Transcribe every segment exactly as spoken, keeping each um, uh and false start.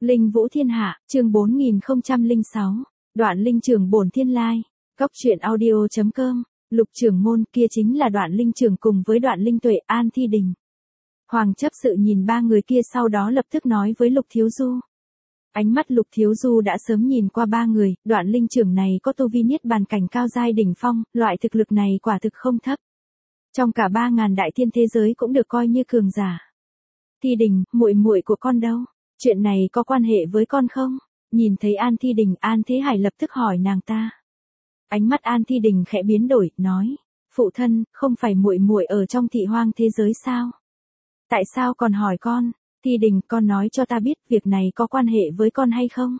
Linh Vũ Thiên Hạ, chương bốn nghìn không trăm lẻ sáu. Đoạn Linh Trường bổn thiên lai. Góc truyện audio chấm com. Lục Trường Môn kia chính là Đoạn Linh Trường cùng với Đoạn Linh Tuệ, An Thi Đình. Hoàng chấp sự nhìn ba người kia sau đó lập tức nói với Lục Thiếu Du. Ánh mắt Lục Thiếu Du đã sớm nhìn qua ba người, Đoạn Linh Trường này có tu vi niết bàn cảnh cao giai đỉnh phong, loại thực lực này quả thực không thấp. Trong cả ba ngàn đại thiên thế giới cũng được coi như cường giả. Thi Đình, muội muội của con đâu? Chuyện này có quan hệ với con không? Nhìn thấy An Thi Đình, An Thế Hải lập tức hỏi nàng ta. Ánh mắt An Thi Đình khẽ biến đổi, nói: "Phụ thân, không phải muội muội ở trong thị hoang thế giới sao? Tại sao còn hỏi con? Thi Đình, con nói cho ta biết việc này có quan hệ với con hay không?"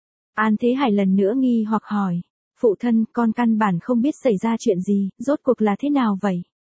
An Thế Hải lần nữa nghi hoặc hỏi: "Phụ thân, con căn bản không biết xảy ra chuyện gì, rốt cuộc là thế nào vậy?"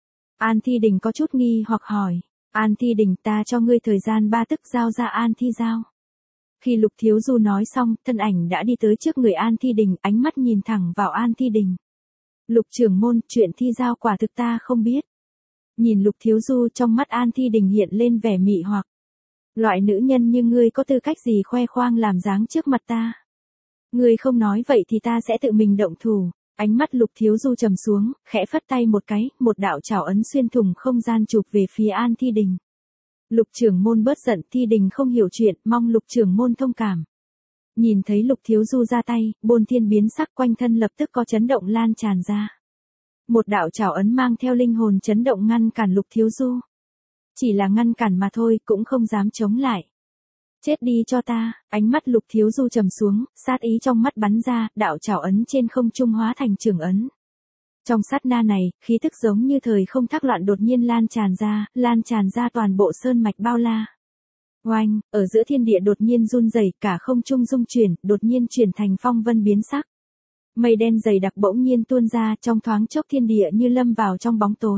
An Thi Đình có chút nghi hoặc hỏi: "An Thi Đình, ta cho ngươi thời gian ba tức giao ra An Thi Giao." Khi Lục Thiếu Du nói xong, thân ảnh đã đi tới trước người An Thi Đình, ánh mắt nhìn thẳng vào An Thi Đình. "Lục trưởng môn, chuyện Thi Giao quả thực ta không biết." Nhìn Lục Thiếu Du, trong mắt An Thi Đình hiện lên vẻ mị hoặc. "Loại nữ nhân như ngươi có tư cách gì khoe khoang làm dáng trước mặt ta? Ngươi không nói vậy thì ta sẽ tự mình động thủ." Ánh mắt Lục Thiếu Du trầm xuống, khẽ phất tay một cái, một đạo trảo ấn xuyên thủng không gian chụp về phía An Thi Đình. "Lục trưởng môn bớt giận, Thi Đình không hiểu chuyện, mong Lục trưởng môn thông cảm." Nhìn thấy Lục Thiếu Du ra tay, Bôn Thiên biến sắc, quanh thân lập tức có chấn động lan tràn ra. Một đạo trảo ấn mang theo linh hồn chấn động ngăn cản Lục Thiếu Du. Chỉ là ngăn cản mà thôi, cũng không dám chống lại. "Chết đi cho ta." Ánh mắt Lục Thiếu Du trầm xuống, sát ý trong mắt bắn ra, đạo trảo ấn trên không trung hóa thành trường ấn. Trong sát na này, khí tức giống như thời không thác loạn đột nhiên lan tràn ra, lan tràn ra toàn bộ sơn mạch bao la. Oanh, ở giữa thiên địa đột nhiên run rẩy, cả không trung rung chuyển, đột nhiên chuyển thành phong vân biến sắc. Mây đen dày đặc bỗng nhiên tuôn ra, trong thoáng chốc thiên địa như lâm vào trong bóng tối.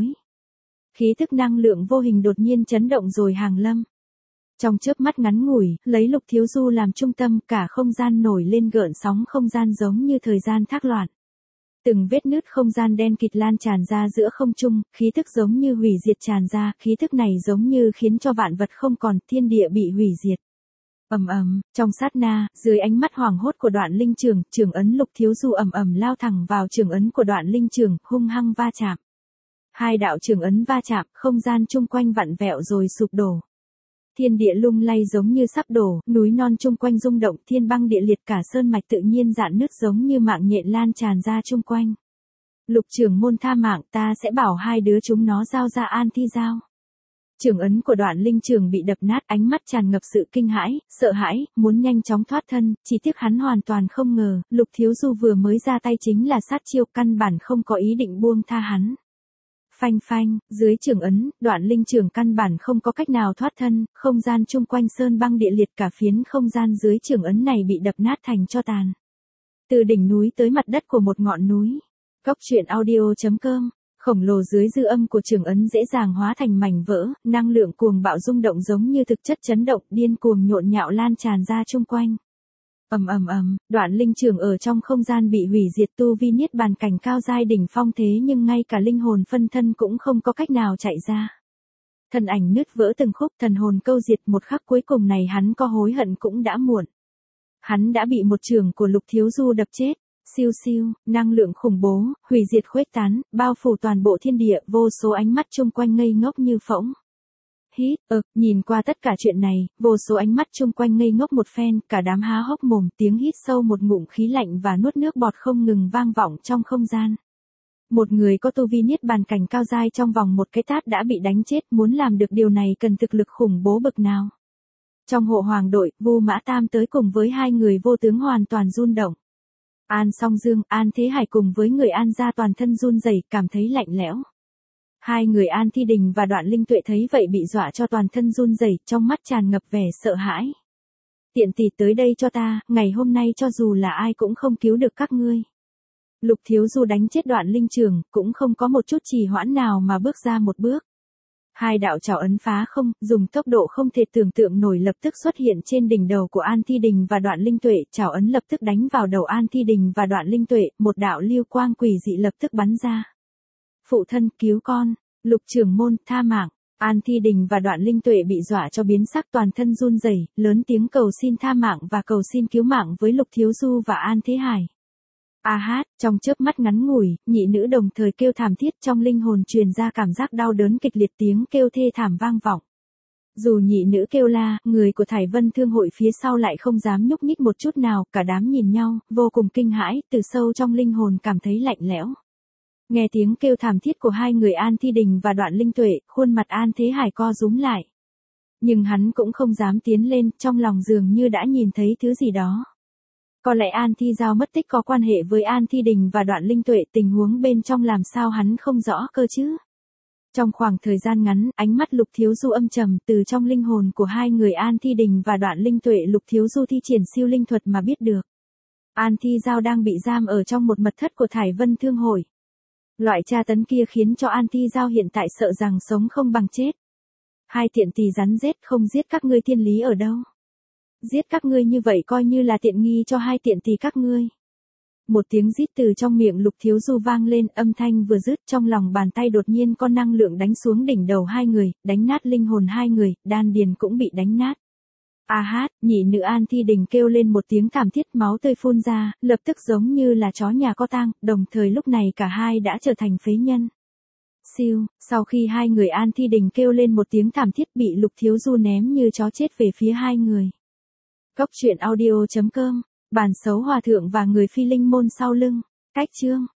Khí tức năng lượng vô hình đột nhiên chấn động rồi hàng lâm. Trong chớp mắt ngắn ngủi, lấy Lục Thiếu Du làm trung tâm, cả không gian nổi lên gợn sóng không gian giống như thời gian thác loạn. Từng vết nứt không gian đen kịt lan tràn ra giữa không trung, khí thức giống như hủy diệt tràn ra, khí thức này giống như khiến cho vạn vật không còn, thiên địa bị hủy diệt. Ầm ầm, trong sát na, dưới ánh mắt hoảng hốt của Đoạn Linh Trường, trường ấn Lục Thiếu Du ầm ầm lao thẳng vào trường ấn của Đoạn Linh Trường, hung hăng va chạm. Hai đạo trường ấn va chạm, không gian chung quanh vặn vẹo rồi sụp đổ. Thiên địa lung lay giống như sắp đổ, núi non chung quanh rung động, thiên băng địa liệt, cả sơn mạch tự nhiên rạn nứt giống như mạng nhện lan tràn ra chung quanh. "Lục trưởng môn tha mạng, ta sẽ bảo hai đứa chúng nó giao ra An Thi Giao." Trường ấn của Đoạn Linh Trường bị đập nát, ánh mắt tràn ngập sự kinh hãi, sợ hãi, muốn nhanh chóng thoát thân, chỉ tiếc hắn hoàn toàn không ngờ, Lục Thiếu Du vừa mới ra tay chính là sát chiêu, căn bản không có ý định buông tha hắn. Phanh phanh, dưới trường ấn, Đoạn Linh Trường căn bản không có cách nào thoát thân, không gian chung quanh sơn băng địa liệt, cả phiến không gian dưới trường ấn này bị đập nát thành tro tàn. Từ đỉnh núi tới mặt đất của một ngọn núi. Góc truyện audio chấm com. Khổng lồ dưới dư âm của trường ấn dễ dàng hóa thành mảnh vỡ, năng lượng cuồng bạo rung động giống như thực chất chấn động, điên cuồng nhộn nhạo lan tràn ra chung quanh. Ầm ầm ầm, Đoạn Linh Trường ở trong không gian bị hủy diệt, tu vi niết bàn cảnh cao giai đỉnh phong thế nhưng ngay cả linh hồn phân thân cũng không có cách nào chạy ra. Thân ảnh nứt vỡ từng khúc, thần hồn câu diệt, một khắc cuối cùng này hắn có hối hận cũng đã muộn. Hắn đã bị một trường của Lục Thiếu Du đập chết. Siêu siêu, năng lượng khủng bố, hủy diệt khuếch tán, bao phủ toàn bộ thiên địa, vô số ánh mắt chung quanh ngây ngốc như phỗng. Hít, ực, nhìn qua tất cả chuyện này, vô số ánh mắt chung quanh ngây ngốc một phen, cả đám há hốc mồm, tiếng hít sâu một ngụm khí lạnh và nuốt nước bọt không ngừng vang vọng trong không gian. Một người có tu vi niết bàn cảnh cao giai trong vòng một cái tát đã bị đánh chết, muốn làm được điều này cần thực lực khủng bố bậc nào. Trong hộ hoàng đội, Vu Mã Tam tới cùng với hai người vô tướng hoàn toàn run động. An Song Dương, An Thế Hải cùng với người An gia toàn thân run rẩy, cảm thấy lạnh lẽo. Hai người An Thi Đình và Đoạn Linh Tuệ thấy vậy bị dọa cho toàn thân run rẩy, trong mắt tràn ngập vẻ sợ hãi. "Tiện tỷ tới đây cho ta, ngày hôm nay cho dù là ai cũng không cứu được các ngươi." Lục Thiếu Du đánh chết Đoạn Linh Trường, cũng không có một chút trì hoãn nào mà bước ra một bước. Hai đạo trảo ấn phá không, dùng tốc độ không thể tưởng tượng nổi lập tức xuất hiện trên đỉnh đầu của An Thi Đình và Đoạn Linh Tuệ, trảo ấn lập tức đánh vào đầu An Thi Đình và Đoạn Linh Tuệ, một đạo lưu quang quỷ dị lập tức bắn ra. "Phụ thân, cứu con." "Lục trưởng môn, tha mạng." An Thi Đình và Đoạn Linh Tuệ bị dọa cho biến sắc, toàn thân run rẩy, lớn tiếng cầu xin tha mạng và cầu xin cứu mạng với Lục Thiếu Du và An Thế Hải. A hát, trong chớp mắt ngắn ngủi, nhị nữ đồng thời kêu thảm thiết, trong linh hồn truyền ra cảm giác đau đớn kịch liệt, tiếng kêu thê thảm vang vọng. Dù nhị nữ kêu la, người của Thải Vân Thương hội phía sau lại không dám nhúc nhích một chút nào, cả đám nhìn nhau, vô cùng kinh hãi, từ sâu trong linh hồn cảm thấy lạnh lẽo. Nghe tiếng kêu thảm thiết của hai người An Thi Đình và Đoạn Linh Tuệ, khuôn mặt An Thế Hải co rúm lại. Nhưng hắn cũng không dám tiến lên, trong lòng dường như đã nhìn thấy thứ gì đó. Có lẽ An Thi Giao mất tích có quan hệ với An Thi Đình và Đoạn Linh Tuệ, tình huống bên trong làm sao hắn không rõ cơ chứ. Trong khoảng thời gian ngắn, ánh mắt Lục Thiếu Du âm trầm, từ trong linh hồn của hai người An Thi Đình và Đoạn Linh Tuệ Lục Thiếu Du thi triển siêu linh thuật mà biết được. An Thi Giao đang bị giam ở trong một mật thất của Thải Vân Thương hội. Loại tra tấn kia khiến cho An Thi Giao hiện tại sợ rằng sống không bằng chết. Hai tiện tỳ rắn rết, không giết các ngươi thiên lý ở đâu. Giết các ngươi như vậy coi như là tiện nghi cho hai tiện tỳ các ngươi. Một tiếng rít từ trong miệng Lục Thiếu Du vang lên, âm thanh vừa dứt, trong lòng bàn tay đột nhiên có năng lượng đánh xuống đỉnh đầu hai người, đánh nát linh hồn hai người, đan điền cũng bị đánh nát. A hát, nhị nữ An Thi Đình kêu lên một tiếng thảm thiết, máu tươi phun ra, lập tức giống như là chó nhà có tang, đồng thời lúc này cả hai đã trở thành phế nhân. Siêu, sau khi hai người An Thi Đình kêu lên một tiếng thảm thiết, bị Lục Thiếu Du ném như chó chết về phía hai người. Góc truyện audio chấm com, bản xấu hòa thượng và người phi linh môn sau lưng, cách chương.